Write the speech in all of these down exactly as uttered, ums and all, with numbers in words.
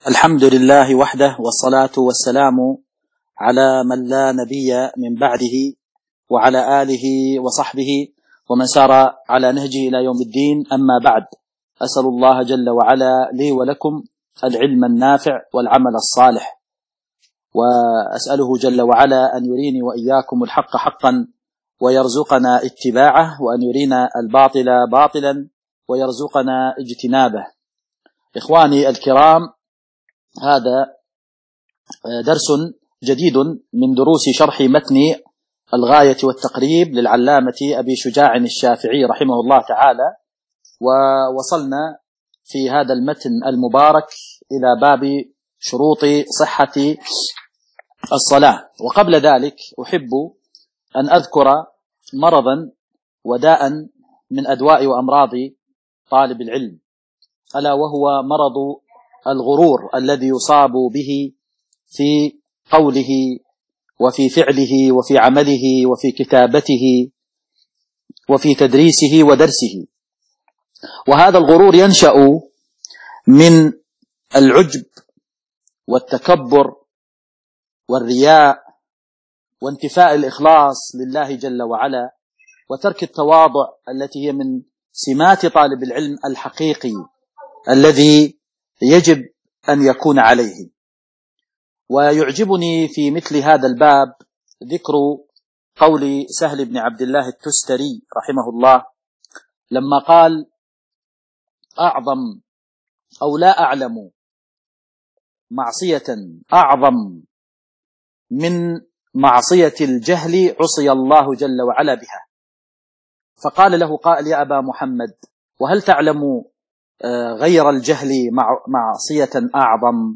الحمد لله وحده، والصلاة والسلام على من لا نبي من بعده، وعلى آله وصحبه ومن سار على نهجه إلى يوم الدين. أما بعد، أسأل الله جل وعلا لي ولكم العلم النافع والعمل الصالح، وأسأله جل وعلا أن يريني وإياكم الحق حقا ويرزقنا اتباعه، وأن يرينا الباطل باطلا ويرزقنا اجتنابه. إخواني الكرام، هذا درس جديد من دروس شرح متن الغاية والتقريب للعلامة أبي شجاع الشافعي رحمه الله تعالى، ووصلنا في هذا المتن المبارك إلى باب شروط صحة الصلاة. وقبل ذلك أحب أن أذكر مرضا وداء من أدواء وأمراض طالب العلم، ألا وهو مرض الغرور الذي يصاب به في قوله وفي فعله وفي عمله وفي كتابته وفي تدريسه ودرسه. وهذا الغرور ينشأ من العجب والتكبر والرياء وانتفاء الإخلاص لله جل وعلا، وترك التواضع التي هي من سمات طالب العلم الحقيقي الذي يجب أن يكون عليه. ويعجبني في مثل هذا الباب ذكر قول سهل بن عبد الله التستري رحمه الله لما قال: أعظم أو لا أعلم معصية أعظم من معصية الجهل عصي الله جل وعلا بها. فقال له قائل: يا أبا محمد، وهل تعلم غير الجهل معصية أعظم؟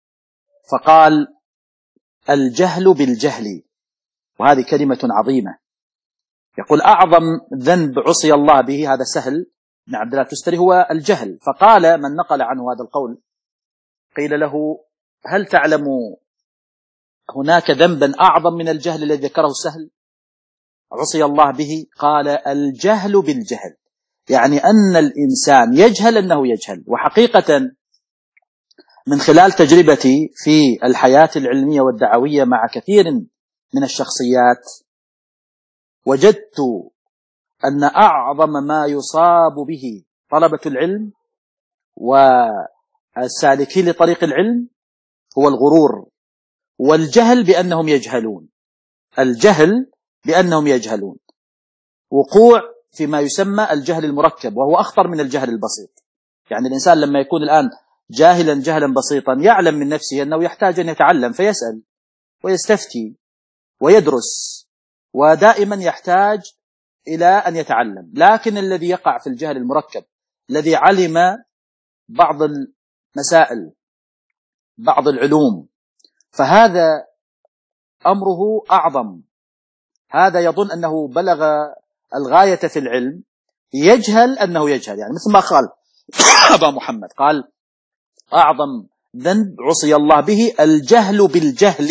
فقال: الجهل بالجهل. وهذه كلمة عظيمة. يقول أعظم ذنب عصي الله به، هذا سهل بن عبد الله التستري، هو الجهل. فقال من نقل عنه هذا القول، قيل له: هل تعلم هناك ذنبا أعظم من الجهل الذي ذكره سهل عصي الله به؟ قال: الجهل بالجهل، يعني أن الإنسان يجهل أنه يجهل. وحقيقة من خلال تجربتي في الحياة العلمية والدعوية مع كثير من الشخصيات، وجدت أن أعظم ما يصاب به طلبة العلم والسالكين لطريق العلم هو الغرور والجهل بأنهم يجهلون. الجهل بأنهم يجهلون، وقوع فيما يسمى الجهل المركب، وهو أخطر من الجهل البسيط. يعني الإنسان لما يكون الآن جاهلا جهلا بسيطا يعلم من نفسه أنه يحتاج أن يتعلم، فيسأل ويستفتي ويدرس، ودائما يحتاج إلى أن يتعلم. لكن الذي يقع في الجهل المركب، الذي علم بعض المسائل بعض العلوم، فهذا أمره أعظم. هذا يظن أنه بلغ الغاية في العلم، يجهل أنه يجهل. يعني مثل ما قال أبا محمد، قال: أعظم ذنب عصي الله به الجهل بالجهل.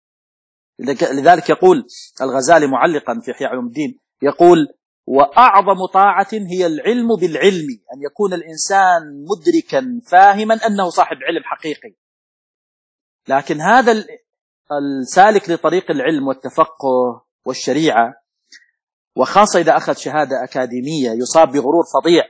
لذلك يقول الغزالي معلقا في إحياء علوم الدين، يقول: وأعظم طاعة هي العلم بالعلم، أن يكون الإنسان مدركا فاهما أنه صاحب علم حقيقي. لكن هذا السالك لطريق العلم والتفقه والشريعة، وخاصة إذا أخذ شهادة أكاديمية، يصاب بغرور فظيع.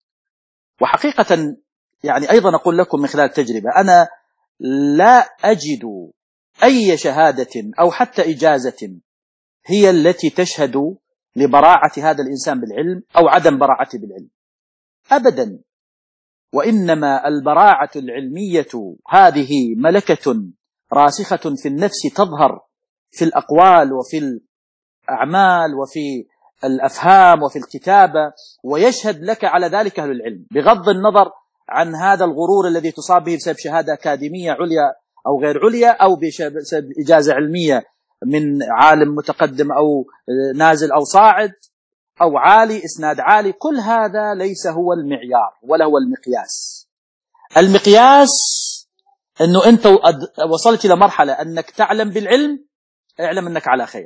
وحقيقة يعني أيضا أقول لكم من خلال التجربة، أنا لا أجد أي شهادة أو حتى إجازة هي التي تشهد لبراعة هذا الإنسان بالعلم أو عدم براعته بالعلم، أبدا. وإنما البراعة العلمية هذه ملكة راسخة في النفس، تظهر في الأقوال وفي الأعمال وفي الأفهام وفي الكتابة، ويشهد لك على ذلك أهل العلم، بغض النظر عن هذا الغرور الذي تصاب به بسبب شهادة أكاديمية عليا أو غير عليا، أو بسبب إجازة علمية من عالم متقدم أو نازل أو صاعد أو عالي، إسناد عالي. كل هذا ليس هو المعيار ولا هو المقياس. المقياس أنه أنت وصلت إلى مرحلة أنك تعلم بالعلم، اعلم أنك على خير.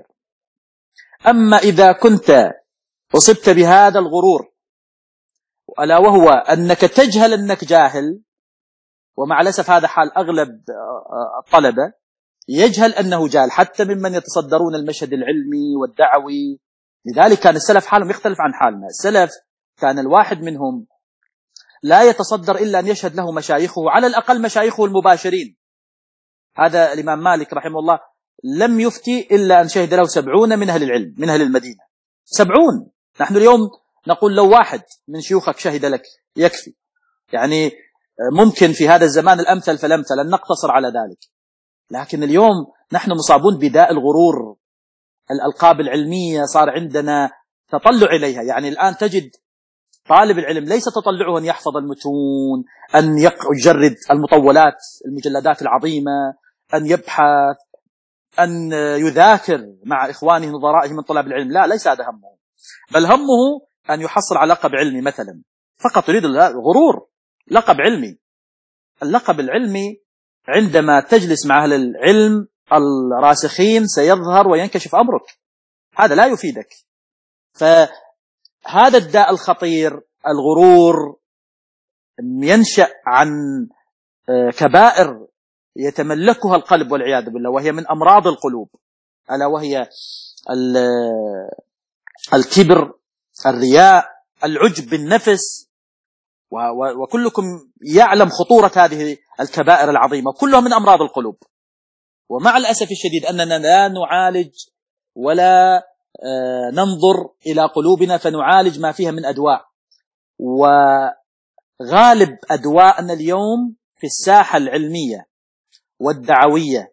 أما إذا كنت أصبت بهذا الغرور، ألا وهو أنك تجهل أنك جاهل، ومع الأسف هذا حال أغلب الطلبة، يجهل أنه جاهل حتى ممن يتصدرون المشهد العلمي والدعوي. لذلك كان السلف حالهم يختلف عن حالنا. السلف كان الواحد منهم لا يتصدر إلا أن يشهد له مشايخه، على الأقل مشايخه المباشرين. هذا الإمام مالك رحمه الله لم يفتي إلا أن شهد له سبعون من أهل العلم من أهل المدينة. سبعون. نحن اليوم نقول لو واحد من شيوخك شهد لك يكفي. يعني ممكن في هذا الزمان الأمثل فالأمثل أن نقتصر على ذلك، لكن اليوم نحن مصابون بداء الغرور. الألقاب العلمية صار عندنا تطلع إليها. يعني الآن تجد طالب العلم ليس تطلعه أن يحفظ المتون، أن يجرد المطولات المجلدات العظيمة، أن يبحث، أن يذاكر مع إخوانه نظرائه من طلاب العلم. لا، ليس هذا همه، بل همه أن يحصل على لقب علمي مثلا، فقط يريد غرور. لقب علمي. اللقب العلمي عندما تجلس مع أهل العلم الراسخين سيظهر وينكشف أمرك، هذا لا يفيدك. فهذا الداء الخطير الغرور ينشأ عن كبائر يتملكها القلب والعياذ بالله، وهي من أمراض القلوب، ألا وهي الكبر، الرياء، العجب بالنفس. وكلكم يعلم خطورة هذه الكبائر العظيمة، كلها من أمراض القلوب. ومع الأسف الشديد أننا لا نعالج ولا ننظر إلى قلوبنا فنعالج ما فيها من أدواء. وغالب أدواءنا اليوم في الساحة العلمية والدعوية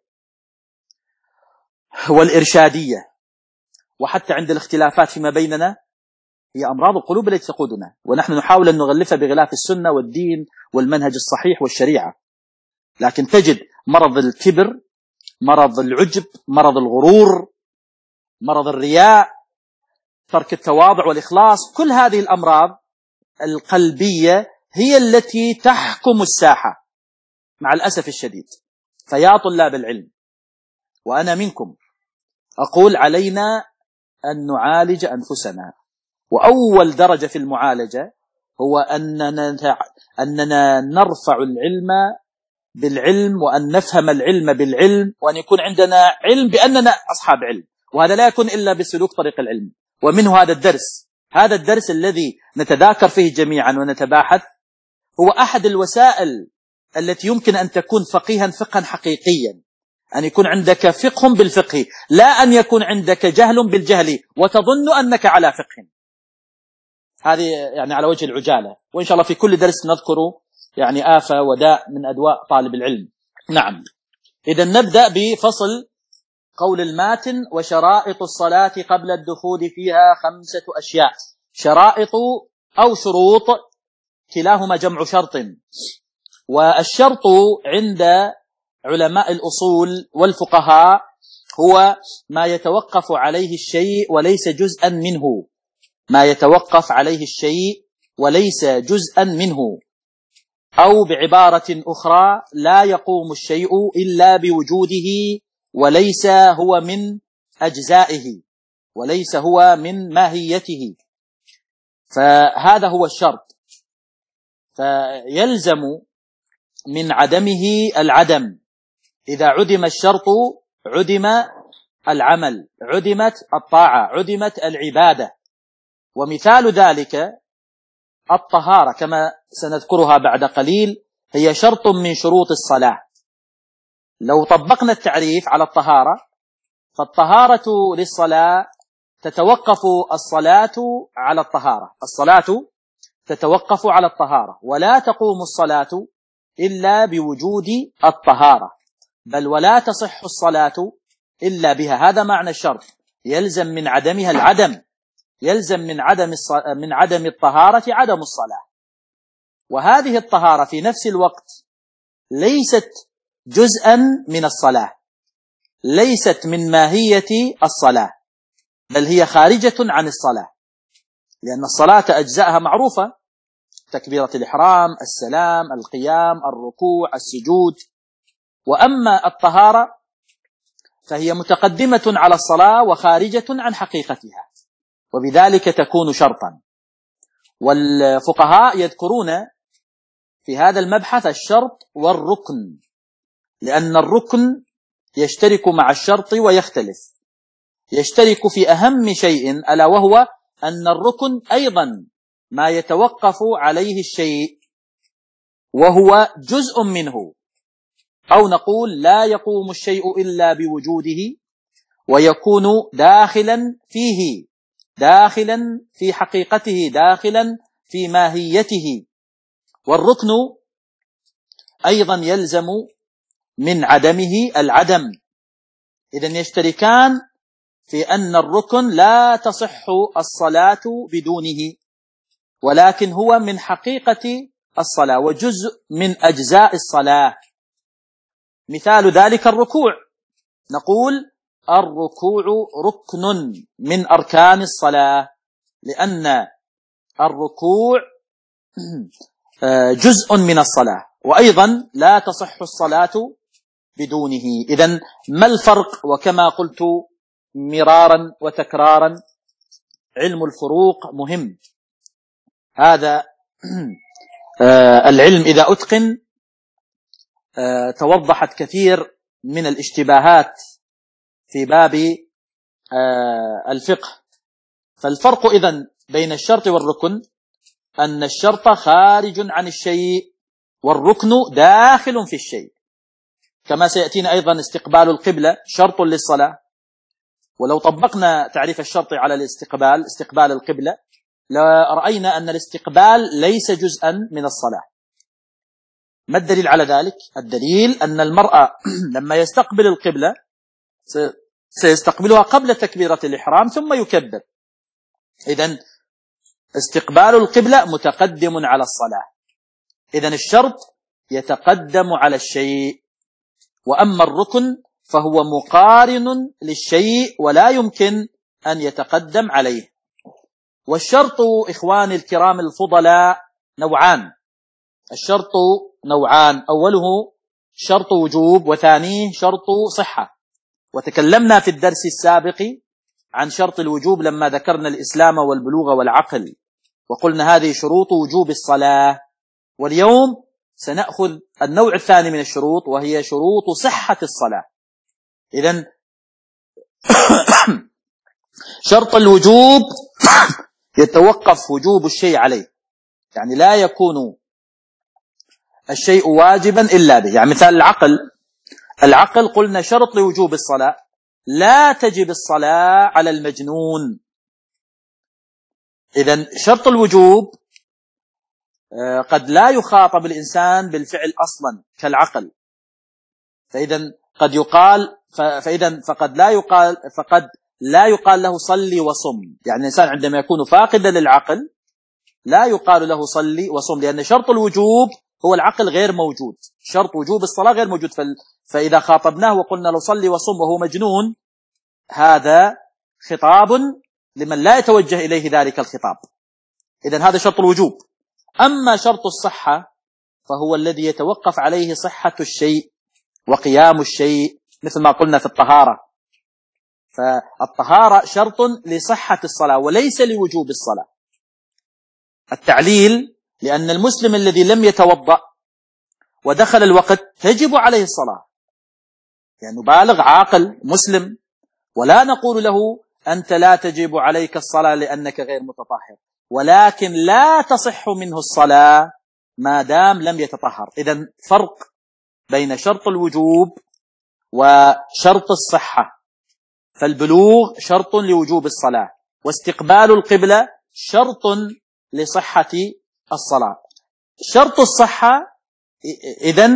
والإرشادية، وحتى عند الاختلافات فيما بيننا، هي أمراض القلوب التي تقودنا، ونحن نحاول أن نغلفها بغلاف السنة والدين والمنهج الصحيح والشريعة. لكن تجد مرض الكبر، مرض العجب، مرض الغرور، مرض الرياء، ترك التواضع والإخلاص، كل هذه الأمراض القلبية هي التي تحكم الساحة مع الأسف الشديد. فيا طلاب العلم، وأنا منكم، أقول علينا أن نعالج أنفسنا. وأول درجة في المعالجة هو أننا أننا نرفع العلم بالعلم، وأن نفهم العلم بالعلم، وأن يكون عندنا علم بأننا أصحاب علم. وهذا لا يكون إلا بسلوك طريق العلم. ومنه هذا الدرس هذا الدرس الذي نتذاكر فيه جميعا ونتباحث، هو أحد الوسائل التي يمكن أن تكون فقيها فقها حقيقيا، أن يكون عندك فقه بالفقه، لا أن يكون عندك جهل بالجهل وتظن أنك على فقه. هذه يعني على وجه العجالة. وإن شاء الله في كل درس نذكر يعني آفة وداء من أدواء طالب العلم. نعم. إذا نبدأ بفصل قول الماتن: وشرائط الصلاة قبل الدخول فيها خمسة أشياء. شرائط أو شروط كلاهما جمع شرط، والشرط عند علماء الأصول والفقهاء هو ما يتوقف عليه الشيء وليس جزءا منه، ما يتوقف عليه الشيء وليس جزءا منه، أو بعبارة أخرى لا يقوم الشيء إلا بوجوده وليس هو من أجزائه، وليس هو من ماهيته. فهذا هو الشرط. فيلزم من عدمه العدم. إذا عدم الشرط عدم العمل، عدمت الطاعة، عدمت العبادة. ومثال ذلك الطهارة كما سنذكرها بعد قليل، هي شرط من شروط الصلاة. لو طبقنا التعريف على الطهارة، فالطهارة للصلاة تتوقف الصلاة على الطهارة، الصلاة تتوقف على الطهارة، ولا تقوم الصلاة إلا بوجود الطهارة، بل ولا تصح الصلاة إلا بها. هذا معنى الشرط. يلزم من عدمها العدم، يلزم من عدم من عدم الطهارة عدم الصلاة. وهذه الطهارة في نفس الوقت ليست جزءا من الصلاة، ليست من ماهية الصلاة، بل هي خارجة عن الصلاة، لأن الصلاة أجزاءها معروفة: تكبيرة الإحرام، السلام، القيام، الركوع، السجود. وأما الطهارة فهي متقدمة على الصلاة وخارجة عن حقيقتها، وبذلك تكون شرطا. والفقهاء يذكرون في هذا المبحث الشرط والركن، لأن الركن يشترك مع الشرط ويختلف. يشترك في أهم شيء ألا وهو أن الركن أيضا ما يتوقف عليه الشيء وهو جزء منه، أو نقول لا يقوم الشيء إلا بوجوده ويكون داخلا فيه، داخلا في حقيقته، داخلا في ماهيته. والركن أيضا يلزم من عدمه العدم. إذن يشتركان في أن الركن لا تصح الصلاة بدونه، ولكن هو من حقيقة الصلاة وجزء من أجزاء الصلاة. مثال ذلك الركوع، نقول الركوع ركن من أركان الصلاة، لأن الركوع جزء من الصلاة، وأيضا لا تصح الصلاة بدونه. إذن ما الفرق؟ وكما قلت مرارا وتكرارا علم الفروق مهم. هذا العلم إذا أتقن توضحت كثير من الاشتباهات في باب الفقه. فالفرق إذن بين الشرط والركن أن الشرط خارج عن الشيء والركن داخل في الشيء، كما سيأتينا أيضا استقبال القبلة شرط للصلاة. ولو طبقنا تعريف الشرط على الاستقبال، استقبال القبلة، لرأينا أن الاستقبال ليس جزءا من الصلاة. ما الدليل على ذلك؟ الدليل أن المرأة لما يستقبل القبلة سيستقبلها قبل تكبيرة الإحرام ثم يكبر. إذن استقبال القبلة متقدم على الصلاة. إذن الشرط يتقدم على الشيء، وأما الركن فهو مقارن للشيء ولا يمكن أن يتقدم عليه. والشرط إخواني الكرام الفضلاء نوعان. الشرط نوعان، أوله شرط وجوب وثانيه شرط صحة. وتكلمنا في الدرس السابق عن شرط الوجوب لما ذكرنا الإسلام والبلوغ والعقل، وقلنا هذه شروط وجوب الصلاة. واليوم سنأخذ النوع الثاني من الشروط وهي شروط صحة الصلاة. إذن شرط الوجوب يتوقف وجوب الشيء عليه، يعني لا يكون الشيء واجبا إلا به. يعني مثال العقل، العقل قلنا شرط لوجوب الصلاة، لا تجب الصلاة على المجنون. إذن شرط الوجوب قد لا يخاطب الإنسان بالفعل أصلا كالعقل، فإذن قد يقال فإذن فقد لا يقال فقد لا يقال له صلي وصم. يعني الإنسان عندما يكون فاقدا للعقل لا يقال له صلي وصم، لأن شرط الوجوب هو العقل غير موجود، شرط وجوب الصلاة غير موجود. فإذا خاطبناه وقلنا له صلي وصم وهو مجنون، هذا خطاب لمن لا يتوجه إليه ذلك الخطاب. إذن هذا شرط الوجوب. أما شرط الصحة فهو الذي يتوقف عليه صحة الشيء وقيام الشيء، مثل ما قلنا في الطهارة. فالطهارة شرط لصحة الصلاة وليس لوجوب الصلاة. التعليل لأن المسلم الذي لم يتوضأ ودخل الوقت تجب عليه الصلاة، يعني بالغ عاقل مسلم، ولا نقول له أنت لا تجب عليك الصلاة لأنك غير متطهر، ولكن لا تصح منه الصلاة ما دام لم يتطهر. إذن فرق بين شرط الوجوب وشرط الصحة. فالبلوغ شرط لوجوب الصلاة، واستقبال القبلة شرط لصحة الصلاة. شرط الصحة إذن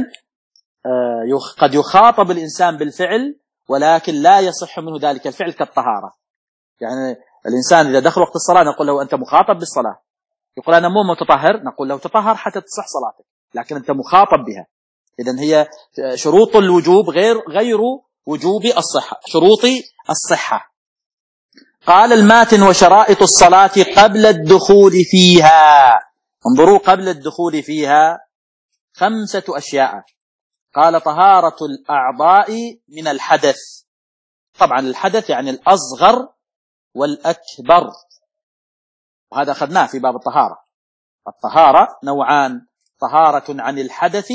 قد يخاطب الإنسان بالفعل ولكن لا يصح منه ذلك الفعل كالطهارة. يعني الإنسان إذا دخل وقت الصلاة نقول له أنت مخاطب بالصلاة، يقول أنا مو متطهر، نقول له تطهر حتى تصح صلاتك، لكن أنت مخاطب بها. إذن هي شروط الوجوب غير غير وجوب الصحة، شروط الصحة. قال الماتن وشرائط الصلاة قبل الدخول فيها. انظروا، قبل الدخول فيها خمسة أشياء. قال طهارة الأعضاء من الحدث. طبعا الحدث يعني الأصغر والأكبر، وهذا أخذناه في باب الطهارة. الطهارة نوعان، طهارة عن الحدث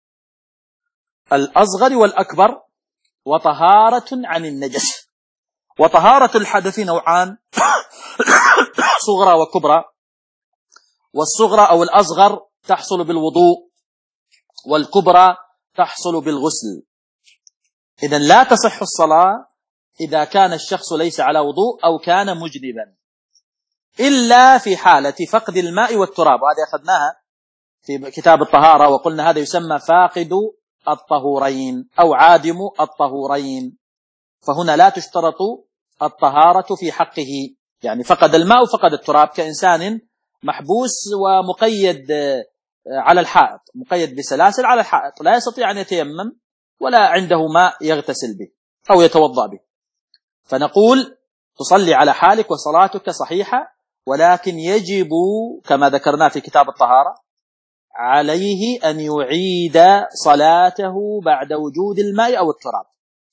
الأصغر والأكبر، وطهارة عن النجس. وطهارة الحدث نوعان: صغرى وكبرى. والصغرى أو الأصغر تحصل بالوضوء، والكبرى تحصل بالغسل. إذن لا تصح الصلاة إذا كان الشخص ليس على وضوء أو كان مجنبا، إلا في حالة فقد الماء والتراب، وهذه أخذناها في كتاب الطهارة وقلنا هذا يسمى فاقد الطهورين أو عادم الطهورين. فهنا لا تشترط الطهارة في حقه، يعني فقد الماء وفقد التراب، كإنسان محبوس ومقيد على الحائط، مقيد بسلاسل على الحائط، لا يستطيع أن يتيمم ولا عنده ماء يغتسل به أو يتوضأ به، فنقول تصلي على حالك وصلاتك صحيحة، ولكن يجب كما ذكرنا في كتاب الطهارة عليه أن يعيد صلاته بعد وجود الماء أو التراب،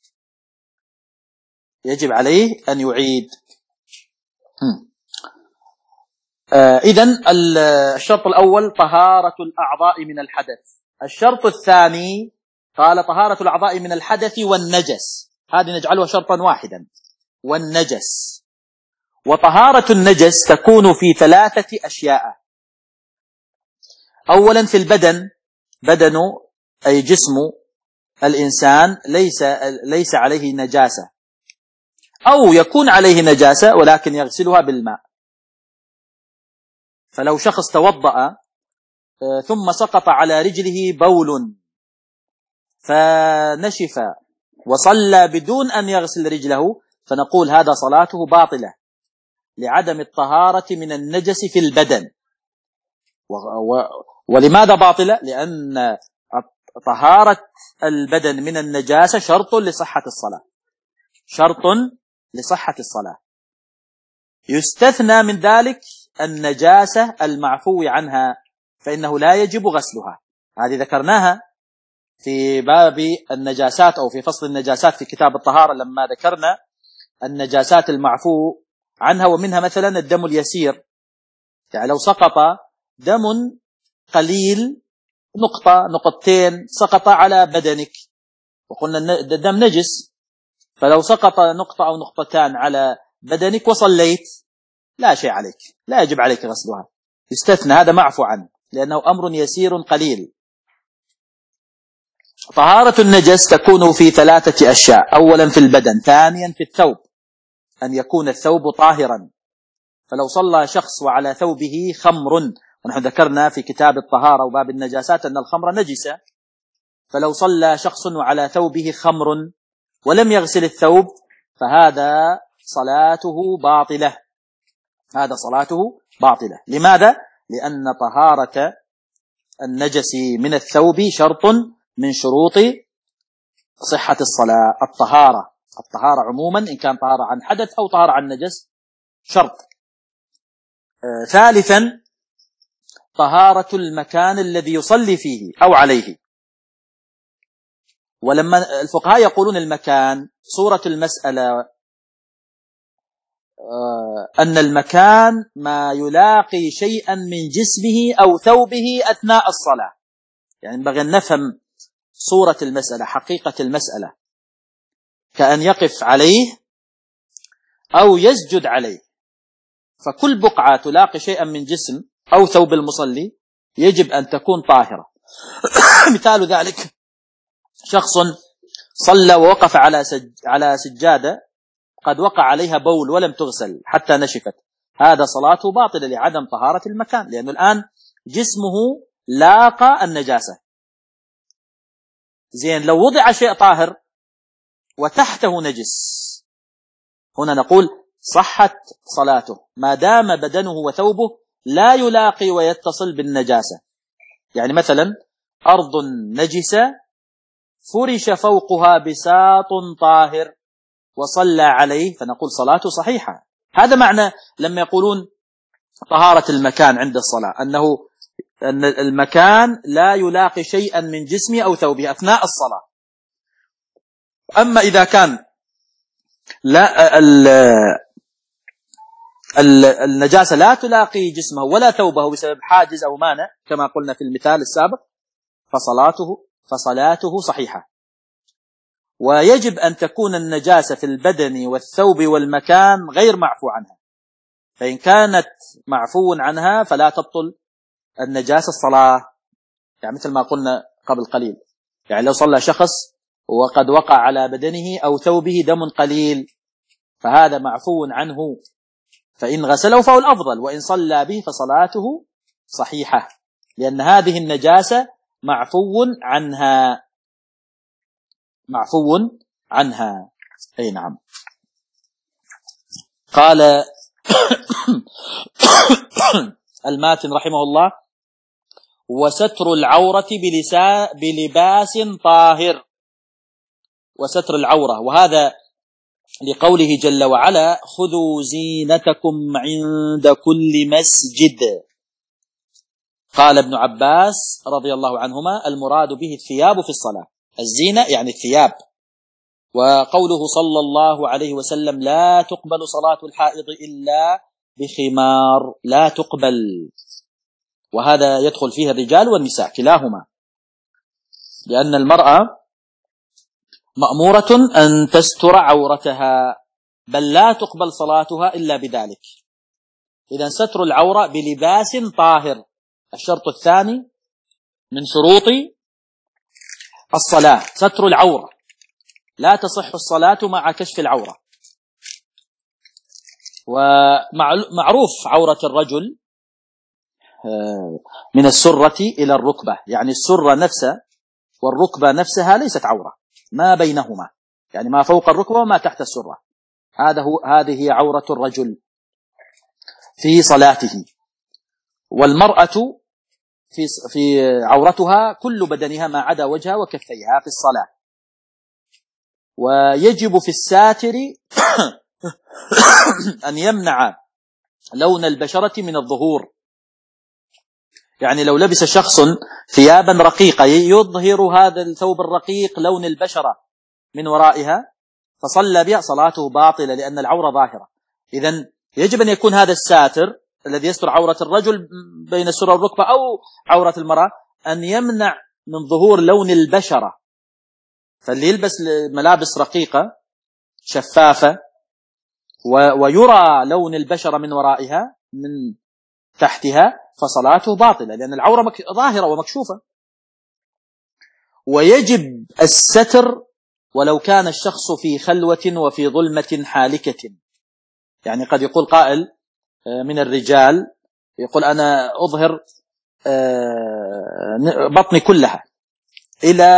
يجب عليه أن يعيد. آه إذن الشرط الأول طهارة الأعضاء من الحدث. الشرط الثاني قال طهارة الأعضاء من الحدث والنجس، هذه نجعلها شرطا واحدا، والنجس. وطهارة النجس تكون في ثلاثة أشياء: أولا في البدن، بدن أي جسم الإنسان ليس ليس عليه نجاسة، أو يكون عليه نجاسة ولكن يغسلها بالماء. فلو شخص توضأ ثم سقط على رجله بول فنشف وصلى بدون أن يغسل رجله، فنقول هذا صلاته باطلة لعدم الطهارة من النجس في البدن. ولماذا باطلة؟ لأن طهارة البدن من النجاسة شرط لصحة الصلاة، شرط لصحة الصلاة. يستثنى من ذلك النجاسة المعفو عنها، فإنه لا يجب غسلها، هذه ذكرناها في باب النجاسات أو في فصل النجاسات في كتاب الطهارة لما ذكرنا النجاسات المعفو عنها، ومنها مثلا الدم اليسير، يعني لو سقط دم قليل نقطة نقطتين سقط على بدنك، وقلنا الدم نجس، فلو سقط نقطة أو نقطتان على بدنك وصليت لا شيء عليك، لا يجب عليك غسلها، يستثنى، هذا معفو عنه لأنه أمر يسير قليل. طهارة النجس تكون في ثلاثة أشياء: أولا في البدن، ثانيا في الثوب، أن يكون الثوب طاهرا، فلو صلى شخص وعلى ثوبه خمر، ونحن ذكرنا في كتاب الطهارة وباب النجاسات أن الخمر نجسة، فلو صلى شخص وعلى ثوبه خمر ولم يغسل الثوب فهذا صلاته باطلة، هذا صلاته باطلة. لماذا؟ لأن طهارة النجس من الثوب شرط من شروط صحة الصلاة. الطهارة الطهارة عموما إن كان طهارة عن حدث أو طهارة عن نجس شرط. آه ثالثا طهارة المكان الذي يصلي فيه أو عليه. ولما الفقهاء يقولون المكان، صورة المسألة أن المكان ما يلاقي شيئا من جسمه أو ثوبه أثناء الصلاة، يعني ينبغي أن نفهم صورة المسألة، حقيقة المسألة، كأن يقف عليه أو يسجد عليه، فكل بقعة تلاقي شيئا من جسم أو ثوب المصلي يجب أن تكون طاهرة. مثال ذلك شخص صلى ووقف على سج... على سجادة قد وقع عليها بول ولم تغسل حتى نشفت، هذا صلاته باطلة لعدم طهارة المكان، لأنه الآن جسمه لاقى النجاسة. زين، لو وضع شيء طاهر وتحته نجس، هنا نقول صحت صلاته ما دام بدنه وثوبه لا يلاقي ويتصل بالنجاسة. يعني مثلا أرض نجسة فرش فوقها بساط طاهر وصلى عليه، فنقول صلاته صحيحة. هذا معنى لما يقولون طهارة المكان عند الصلاة، أنه أن المكان لا يلاقي شيئا من جسمه أو ثوبه أثناء الصلاة. أما إذا كان لا النجاسة لا تلاقي جسمه ولا ثوبه بسبب حاجز أو مانع كما قلنا في المثال السابق، فصلاته فصلاته صحيحة. ويجب أن تكون النجاسة في البدن والثوب والمكان غير معفو عنها، فإن كانت معفو عنها فلا تبطل النجاسة الصلاة، يعني مثل ما قلنا قبل قليل، يعني لو صلى شخص وقد وقع على بدنه أو ثوبه دم قليل فهذا معفو عنه، فإن غسله فهو الأفضل، وإن صلى به فصلاته صحيحة، لأن هذه النجاسة معفو عنها معفو عنها أي نعم. قال الماتن رحمه الله: وستر العورة بلباس طاهر. وستر العورة، وهذا لقوله جل وعلا: خذوا زينتكم عند كل مسجد. قال ابن عباس رضي الله عنهما: المراد به الثياب في الصلاة، الزينة يعني الثياب. وقوله صلى الله عليه وسلم: لا تقبل صلاة الحائض إلا بخمار، لا تقبل، وهذا يدخل فيه الرجال والنساء كلاهما، لأن المرأة مأمورة أن تستر عورتها، بل لا تقبل صلاتها إلا بذلك. إذن ستر العورة بلباس طاهر. الشرط الثاني من شروط الصلاة ستر العورة، لا تصح الصلاة مع كشف العورة. ومعروف عورة الرجل من السرة إلى الركبة، يعني السرة نفسها والركبة نفسها ليست عورة، ما بينهما، يعني ما فوق الركبة وما تحت السرة، هذا هو هذه هي عورة الرجل في صلاته. والمرأة في في عورتها كل بدنها ما عدا وجهها وكفيها في الصلاة. ويجب في الساتر أن يمنع لون البشرة من الظهور، يعني لو لبس شخص ثيابا رقيقة يظهر هذا الثوب الرقيق لون البشرة من ورائها فصلى بها، صلاته باطلة لأن العورة ظاهرة. إذن يجب أن يكون هذا الساتر الذي يستر عورة الرجل بين السرة والركبة أو عورة المرأة أن يمنع من ظهور لون البشرة. فاللي يلبس ملابس رقيقة شفافة ويرى لون البشرة من ورائها من تحتها فصلاته باطلة، لأن العورة ظاهرة ومكشوفة. ويجب الستر ولو كان الشخص في خلوة وفي ظلمة حالكة، يعني قد يقول قائل من الرجال يقول أنا أظهر بطني كلها إلى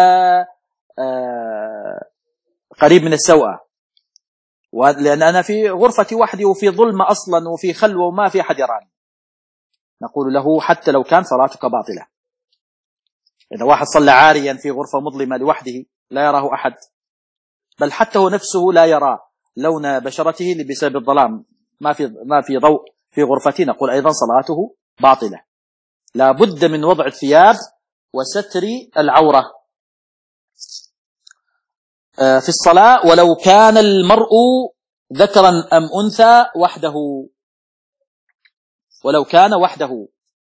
قريب من السوءة، لأن أنا في غرفتي وحدي وفي ظلمة أصلا وفي خلوة وما في أحد يراني، نقول له حتى لو كان صلاتك باطلة. إذا واحد صلى عاريا في غرفة مظلمة لوحده لا يراه أحد، بل حتى هو نفسه لا يرى لون بشرته بسبب الظلام، ما في ما في ضوء في غرفتي، نقول أيضا صلاته باطلة. لا بد من وضع الثياب وستر العورة في الصلاة، ولو كان المرء ذكرا أم أنثى وحده، ولو كان وحده.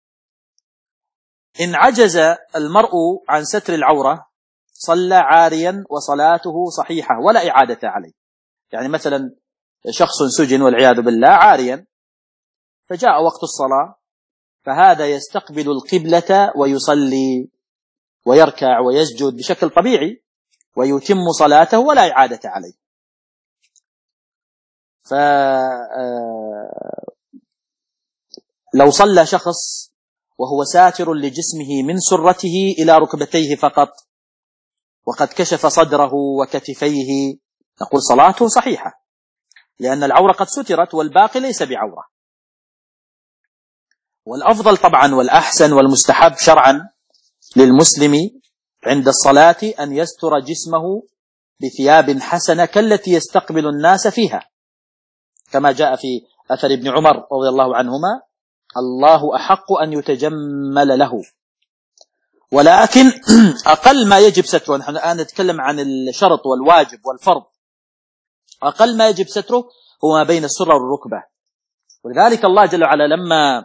إن عجز المرء عن ستر العورة صلى عاريا وصلاته صحيحة ولا إعادة عليه. يعني مثلا شخص سجن والعياذ بالله عاريا فجاء وقت الصلاة، فهذا يستقبل القبلة ويصلي ويركع ويسجد بشكل طبيعي ويتم صلاته ولا إعادة عليه. فلو صلى شخص وهو ساتر لجسمه من سرته إلى ركبتيه فقط وقد كشف صدره وكتفيه نقول صلاته صحيحة، لأن العورة قد سترت والباقي ليس بعورة. والأفضل طبعا والأحسن والمستحب شرعا للمسلم عند الصلاة أن يستر جسمه بثياب حسنة كالتي يستقبل الناس فيها، كما جاء في أثر ابن عمر رضي الله عنهما: الله أحق أن يتجمل له. ولكن أقل ما يجب ستره، نحن الآن نتكلم عن الشرط والواجب والفرض، أقل ما يجب ستره هو ما بين السرة والركبة، ولذلك الله جل وعلا لما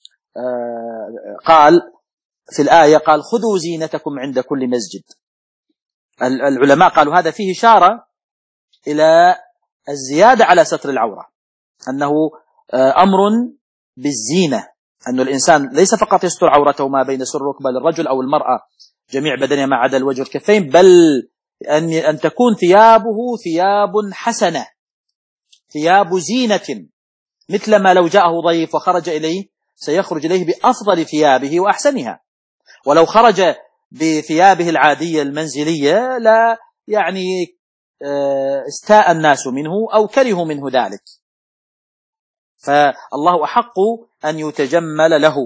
قال في الآية قال خذوا زينتكم عند كل مسجد، العلماء قالوا هذا فيه إشارة إلى الزيادة على ستر العورة، أنه أمر بالزينة، أن الإنسان ليس فقط يستر عورته ما بين سر الركبة للرجل أو المرأة جميع بدنها ما عدا الوجه والكفين، بل أن أن تكون ثيابه ثياب حسنة، ثياب زينة، مثل ما لو جاءه ضيف وخرج إليه سيخرج إليه بأفضل ثيابه وأحسنها، ولو خرج بثيابه العادية المنزلية لا يعني استاء الناس منه أو كرهوا منه ذلك، فالله أحق أن يتجمل له.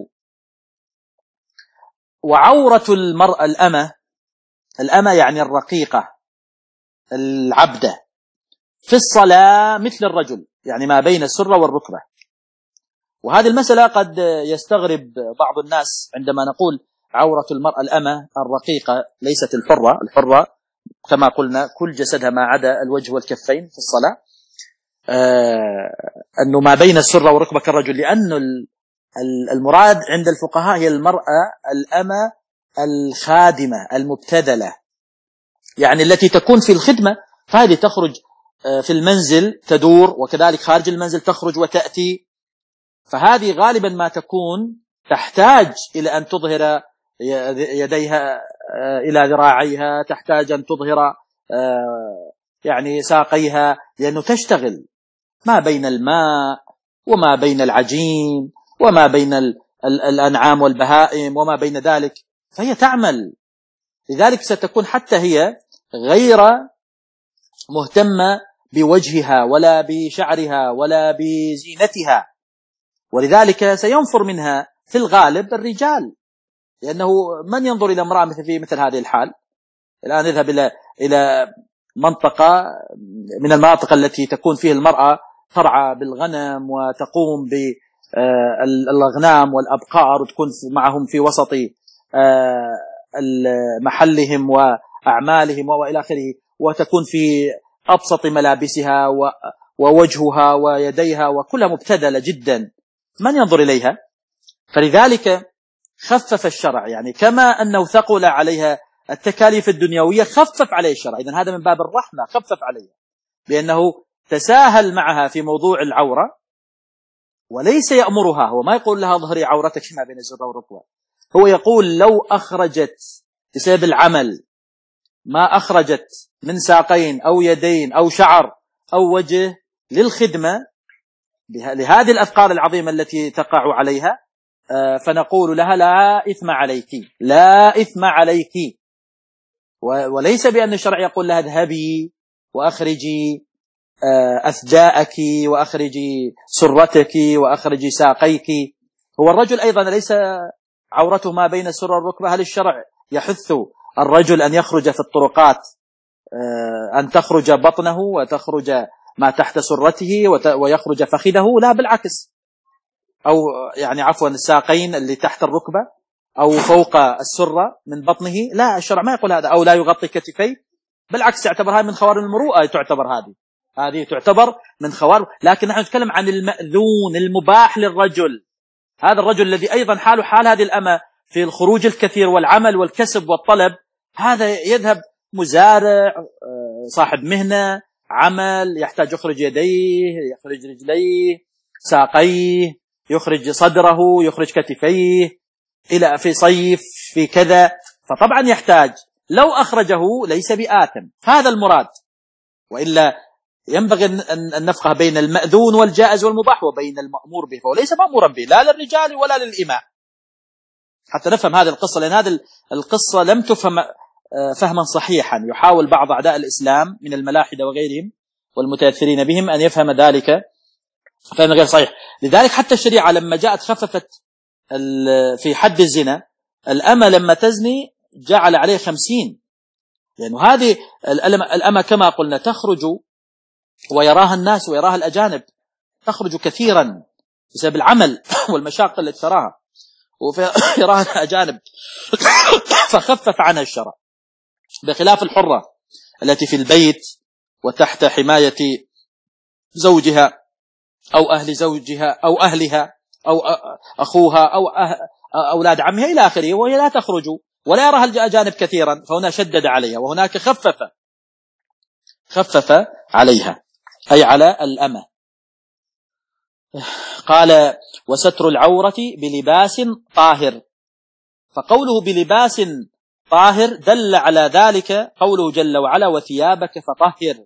وعورة المرأة الأمة، الأمة يعني الرقيقة العبدة، في الصلاة مثل الرجل، يعني ما بين السرة والركبة. وهذه المسألة قد يستغرب بعض الناس عندما نقول عورة المرأة الأمة الرقيقة ليست الحرة، الحرة كما قلنا كل جسدها ما عدا الوجه والكفين في الصلاة، آه أنه ما بين السرة والركبة كالرجل، لأن المراد عند الفقهاء هي المرأة الأمة الخادمة المبتذلة، يعني التي تكون في الخدمة، فهذه تخرج في المنزل تدور، وكذلك خارج المنزل تخرج وتأتي، فهذه غالبا ما تكون تحتاج إلى أن تظهر يديها إلى ذراعيها، تحتاج أن تظهر يعني ساقيها، لأنه تشتغل ما بين الماء وما بين العجين وما بين الأنعام والبهائم وما بين ذلك، فهي تعمل، لذلك ستكون حتى هي غير مهتمة بوجهها ولا بشعرها ولا بزينتها، ولذلك سينفر منها في الغالب الرجال، لأنه من ينظر إلى امرأة مثل في مثل هذه الحال. الآن نذهب إلى إلى منطقة من المناطق التي تكون فيه المرأة ترعى بالغنم وتقوم بالأغنام والأبقار، وتكون معهم في وسط محلهم وأعمالهم وإلى آخره، وتكون في أبسط ملابسها ووجهها ويديها وكلها مبتذلة جدا، من ينظر إليها؟ فلذلك خفف الشرع، يعني كما أنه ثقل عليها التكاليف الدنيوية خفف عليه الشرع، إذن هذا من باب الرحمة، خفف عليها بأنه تساهل معها في موضوع العورة، وليس يأمرها، هو ما يقول لها ظهري عورتك ما بين السرة والركبة، هو يقول لو أخرجت بسبب العمل ما أخرجت من ساقين أو يدين أو شعر أو وجه للخدمة لهذه الأثقال العظيمة التي تقع عليها، فنقول لها لا إثم عليك، لا إثم عليك، وليس بأن الشرع يقول لها اذهبي وأخرجي أثداءك وأخرجي سرتك وأخرجي ساقيك. هو الرجل أيضا ليس عورته ما بين السرة والركبة، هل الشرع يحث الرجل أن يخرج في الطرقات أن تخرج بطنه وتخرج ما تحت سرته ويخرج فخذه؟ لا، بالعكس، أو يعني عفوا الساقين اللي تحت الركبة أو فوق السرة من بطنه، لا، الشرع ما يقول هذا، أو لا يغطي كتفيه، بالعكس تعتبر هذه من خوارم المروءة، تعتبر هذه هذه تعتبر من خوارم، لكن نحن نتكلم عن المأذون المباح للرجل، هذا الرجل الذي أيضا حاله حال هذه الأمة في الخروج الكثير والعمل والكسب والطلب، هذا يذهب مزارع صاحب مهنة عمل، يحتاج يخرج يديه، يخرج رجليه، ساقيه، يخرج صدره، يخرج كتفيه، إلى في صيف في كذا، فطبعا يحتاج، لو أخرجه ليس بآثم، هذا المراد، وإلا ينبغي أن نفقه بين المأذون والجائز والمباح وبين المأمور به، فهو ليس مأمورا به لا للرجال ولا للإماء، حتى نفهم هذه القصة، لأن هذه القصة لم تفهم فهما صحيحا، يحاول بعض أعداء الإسلام من الملاحدة وغيرهم والمتأثرين بهم أن يفهم ذلك فهم غير صحيح. لذلك حتى الشريعة لما جاءت خففت في حد الزنا، الأمة لما تزني جعل عليه خمسين، لأنه يعني هذه الأمة كما قلنا تخرج ويراها الناس ويراها الأجانب، تخرج كثيرا بسبب العمل والمشاق التي تراها ويراها الأجانب فخفف عنها الشرع، بخلاف الحرة التي في البيت وتحت حماية زوجها أو أهل زوجها أو أهلها أو أخوها أو أولاد عمها إلى آخره، وهي لا تخرج ولا يراها الأجانب كثيرا، فهنا شدد عليها، وهناك خفف خفف عليها أي على الأمة. قال وستر العورة بلباس طاهر، فقوله بلباس طاهر دل على ذلك قوله جل وعلا وثيابك فطهر.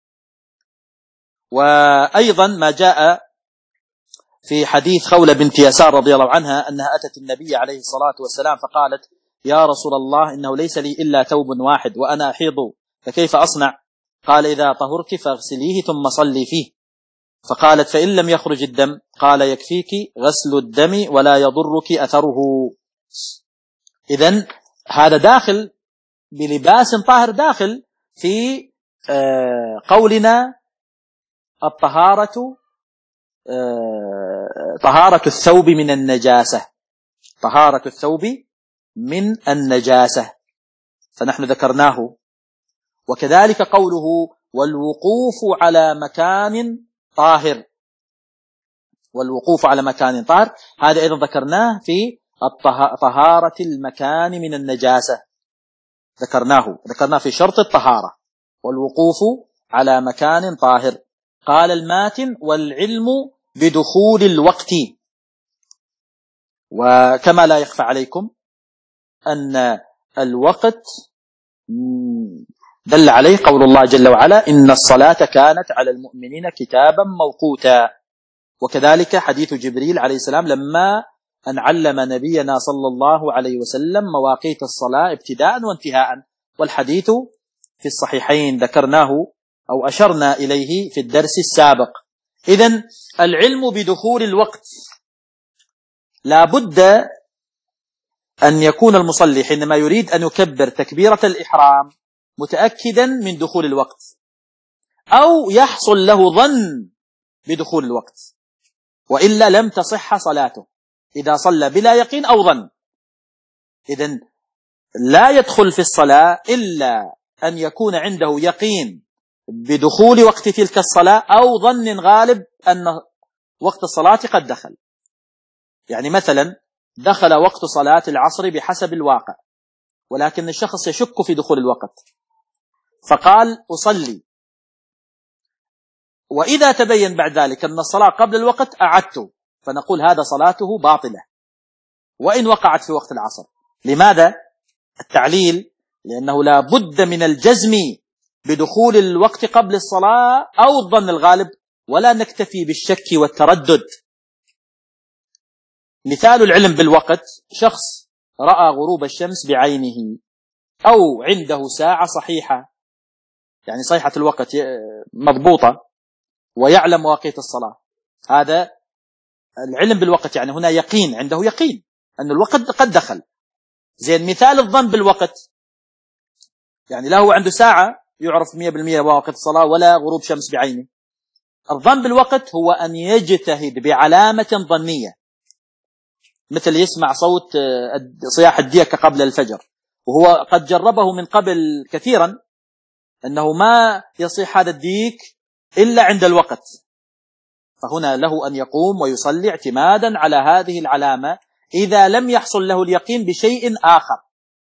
وأيضا ما جاء في حديث خولة بنت يسار رضي الله عنها أنها أتت النبي عليه الصلاة والسلام فقالت يا رسول الله إنه ليس لي إلا ثوب واحد وأنا أحيض فكيف أصنع؟ قال إذا طهرت فاغسليه ثم صلي فيه. فقالت فإن لم يخرج الدم؟ قال يكفيك غسل الدم ولا يضرك أثره. إذن هذا داخل بلباس طاهر، داخل في قولنا الطهارة طهارة الثوب من النجاسة، طهارة الثوب من النجاسة، فنحن ذكرناه. وكذلك قوله والوقوف على مكان طاهر، والوقوف على مكان طاهر هذا أيضا ذكرناه في طهارة المكان من النجاسة، ذكرناه ذكرناه في شرط الطهارة والوقوف على مكان طاهر. قال الماتن والعلم بدخول الوقت. وكما لا يخفى عليكم أن الوقت دل عليه قول الله جل وعلا إن الصلاة كانت على المؤمنين كتابا موقوتا، وكذلك حديث جبريل عليه السلام لما أن علم نبينا صلى الله عليه وسلم مواقيت الصلاة ابتداء وانتهاء، والحديث في الصحيحين ذكرناه أو أشرنا إليه في الدرس السابق. إذن العلم بدخول الوقت، لا بد أن يكون المصلي حينما يريد أن يكبر تكبيرة الإحرام متأكدا من دخول الوقت، أو يحصل له ظن بدخول الوقت، وإلا لم تصح صلاته إذا صلى بلا يقين أو ظن. إذن لا يدخل في الصلاة إلا أن يكون عنده يقين بدخول وقت تلك الصلاة أو ظن غالب أن وقت الصلاة قد دخل. يعني مثلا دخل وقت صلاة العصر بحسب الواقع، ولكن الشخص يشك في دخول الوقت فقال أصلي، وإذا تبين بعد ذلك أن الصلاة قبل الوقت أعدته، فنقول هذا صلاته باطلة وإن وقعت في وقت العصر. لماذا؟ التعليل لأنه لا بد من الجزم بدخول الوقت قبل الصلاة أو الظن الغالب، ولا نكتفي بالشك والتردد. مثال العلم بالوقت: شخص رأى غروب الشمس بعينه أو عنده ساعة صحيحة، يعني صحيحة الوقت مضبوطة ويعلم مواقيت الصلاة، هذا العلم بالوقت، يعني هنا يقين، عنده يقين أن الوقت قد دخل. زين مثال الظن بالوقت، يعني لا هو عنده ساعة يعرف مئة بالمئة مواقيت الصلاة ولا غروب شمس بعينه. الظن بالوقت هو أن يجتهد بعلامة ظنية، مثل يسمع صوت صياح الديكة قبل الفجر وهو قد جربه من قبل كثيرا أنه ما يصيح هذا الديك إلا عند الوقت، فهنا له أن يقوم ويصلي اعتمادا على هذه العلامة إذا لم يحصل له اليقين بشيء آخر.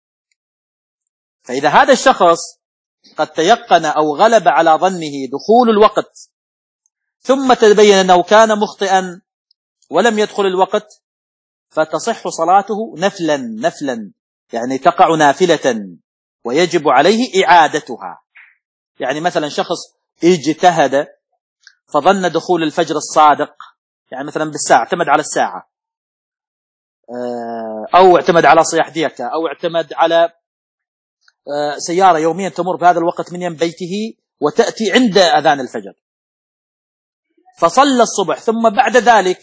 فإذا هذا الشخص قد تيقن أو غلب على ظنه دخول الوقت ثم تبين أنه كان مخطئا ولم يدخل الوقت، فتصح صلاته نفلا نفلا يعني تقع نافلة ويجب عليه إعادتها. يعني مثلا شخص اجتهد فظن دخول الفجر الصادق، يعني مثلا بالساعة، اعتمد على الساعة أو اعتمد على صياح ديكة أو اعتمد على سيارة يوميا تمر بهذا الوقت من يم بيته وتأتي عند أذان الفجر، فصلى الصبح ثم بعد ذلك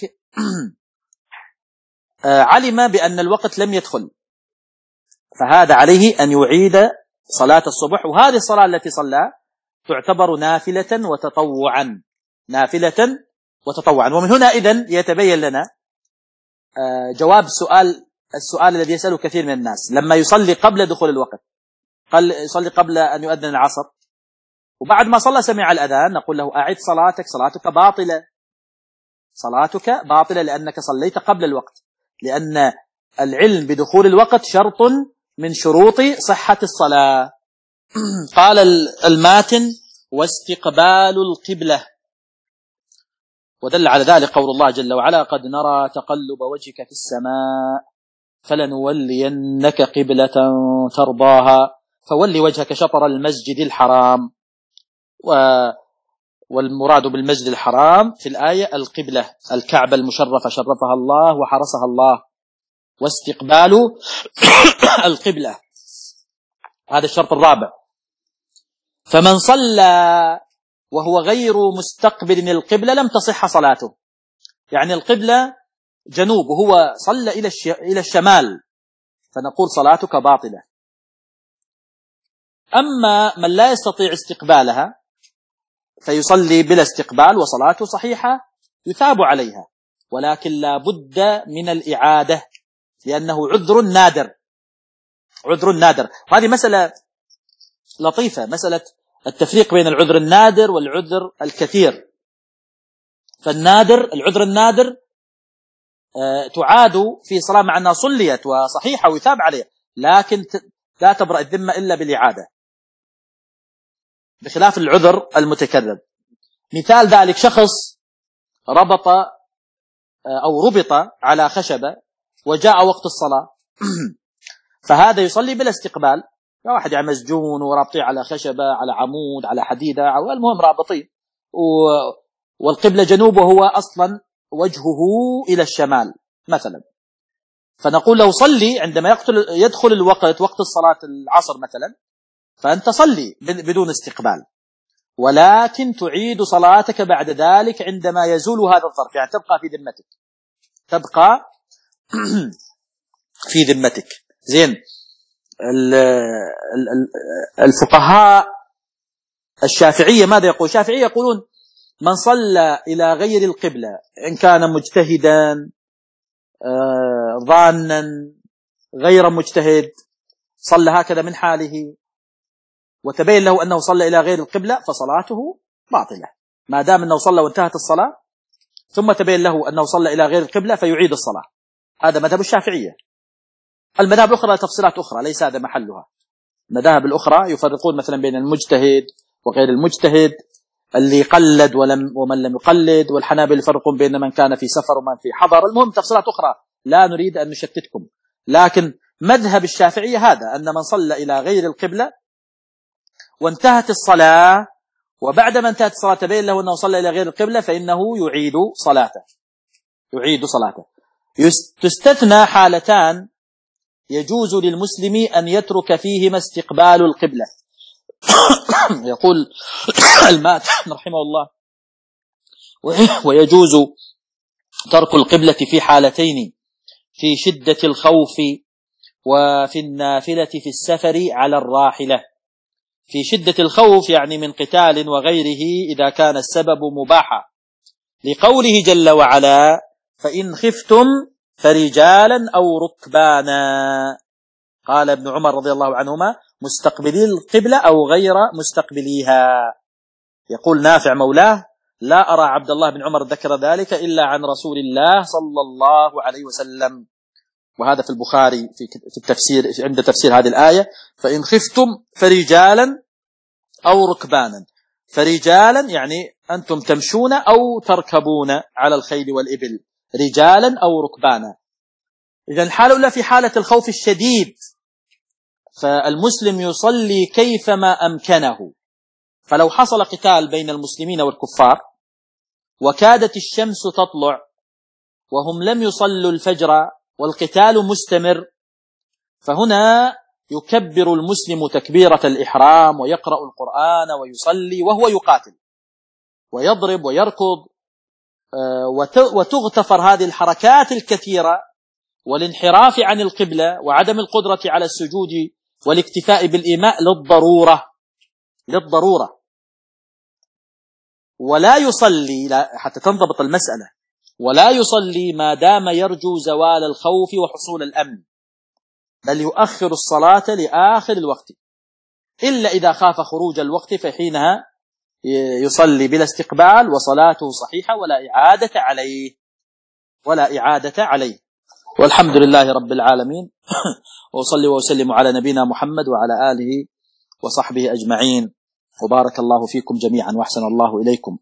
علم بأن الوقت لم يدخل، فهذا عليه أن يعيد صلاة الصبح، وهذه الصلاة التي صلى تعتبر نافلة وتطوعا، نافلة وتطوعا. ومن هنا إذن يتبين لنا جواب السؤال السؤال الذي يسأله كثير من الناس لما يصلي قبل دخول الوقت، قال يصلي قبل أن يؤذن العصر وبعد ما صلى سمع الأذان، نقول له أعد صلاتك، صلاتك باطلة، صلاتك باطلة لأنك صليت قبل الوقت، لأن العلم بدخول الوقت شرط من شروط صحة الصلاة. قال الماتن: واستقبال القبلة. ودل على ذلك قول الله جل وعلا: قد نرى تقلب وجهك في السماء فلنولينك قبلة ترضاها فولي وجهك شطر المسجد الحرام. والمراد بالمسجد الحرام في الآية القبلة، الكعبة المشرفة شرفها الله وحرسها الله، واستقبال القبلة هذا الشرط الرابع. فمن صلى وهو غير مستقبل القبلة لم تصح صلاته، يعني القبلة جنوب وهو صلى إلى إلى الشمال فنقول صلاتك باطلة. أما من لا يستطيع استقبالها فيصلي بلا استقبال وصلاته صحيحة يثاب عليها، ولكن لا بد من الإعادة لأنه عذر نادر، عذر نادر. هذه مسألة لطيفة، مسألة التفريق بين العذر النادر والعذر الكثير. فالنادر، العذر النادر تعاد في صلاة مع أنها صليت وصحيحة ويثاب عليها، لكن لا تبرأ الذمة إلا بالإعادة، بخلاف العذر المتكرر. مثال ذلك: شخص ربط أو ربط على خشبة وجاء وقت الصلاة فهذا يصلي بلا استقبال. واحد يعني مسجون ورابطيه على خشبة على عمود على حديدة، المهم رابطين والقبلة جنوب وهو أصلا وجهه إلى الشمال مثلا، فنقول له صلي عندما يدخل الوقت، وقت الصلاة العصر مثلا، فأنت صلي بدون استقبال، ولكن تعيد صلاتك بعد ذلك عندما يزول هذا الظرف، يعني تبقى في ذمتك، تبقى في ذمتك. زين. الفقهاء الشافعية ماذا يقول؟ الشافعية يقولون: من صلى إلى غير القبلة إن كان مجتهدا ظانا غير مجتهد، صلى هكذا من حاله وتبين له أنه صلى إلى غير القبلة فصلاته باطلة، ما دام أنه صلى وانتهت الصلاة ثم تبين له أنه صلى إلى غير القبلة فيعيد الصلاة. هذا مذهب الشافعية. المذاهب الأخرى تفصيلات أخرى ليس هذا محلها. المذاهب الأخرى يفرقون مثلا بين المجتهد وغير المجتهد، اللي قلد ولم ومن لم يقلد، والحنابلة يفرقون بين من كان في سفر ومن في حضر. المهم تفصيلات أخرى لا نريد أن نشتتكم، لكن مذهب الشافعية هذا: أن من صلى إلى غير القبلة وانتهت الصلاة وبعدما انتهت الصلاة تبين له أنه صلى إلى غير القبلة فإنه يعيد صلاته، يعيد صلاته. تستثنى حالتان يجوز للمسلم أن يترك فيهما استقبال القبلة. يقول الماتن رحمه الله: ويجوز ترك القبلة في حالتين: في شدة الخوف وفي النافلة في السفر على الراحلة. في شدة الخوف يعني من قتال وغيره إذا كان السبب مباحا، لقوله جل وعلا: فإن خفتم فرجالا أو ركبانا. قال ابن عمر رضي الله عنهما: مستقبلي القبلة أو غير مستقبليها. يقول نافع مولاه: لا أرى عبد الله بن عمر ذكر ذلك إلا عن رسول الله صلى الله عليه وسلم. وهذا في البخاري في التفسير عند تفسير هذه الآية: فإن خفتم فرجالا أو ركبانا. فرجالا يعني أنتم تمشون أو تركبون على الخيل والإبل، رجالا أو ركبانا. إذن الحالة الأولى في حالة الخوف الشديد، فالمسلم يصلي كيفما أمكنه. فلو حصل قتال بين المسلمين والكفار وكادت الشمس تطلع وهم لم يصلوا الفجر والقتال مستمر، فهنا يكبر المسلم تكبيرة الإحرام ويقرأ القرآن ويصلي وهو يقاتل ويضرب ويركض، وتغتفر هذه الحركات الكثيرة والانحراف عن القبلة وعدم القدرة على السجود والاكتفاء بالإيماء للضرورة للضرورة ولا يصلي حتى تنضبط المسألة، ولا يصلي ما دام يرجو زوال الخوف وحصول الأمن، بل يؤخر الصلاة لآخر الوقت، إلا إذا خاف خروج الوقت فحينها يصلي بلا استقبال وصلاته صحيحة ولا إعادة عليه ولا إعادة عليه. والحمد لله رب العالمين. وصلي وسلم على نبينا محمد وعلى آله وصحبه أجمعين، وبارك الله فيكم جميعا وأحسن الله إليكم.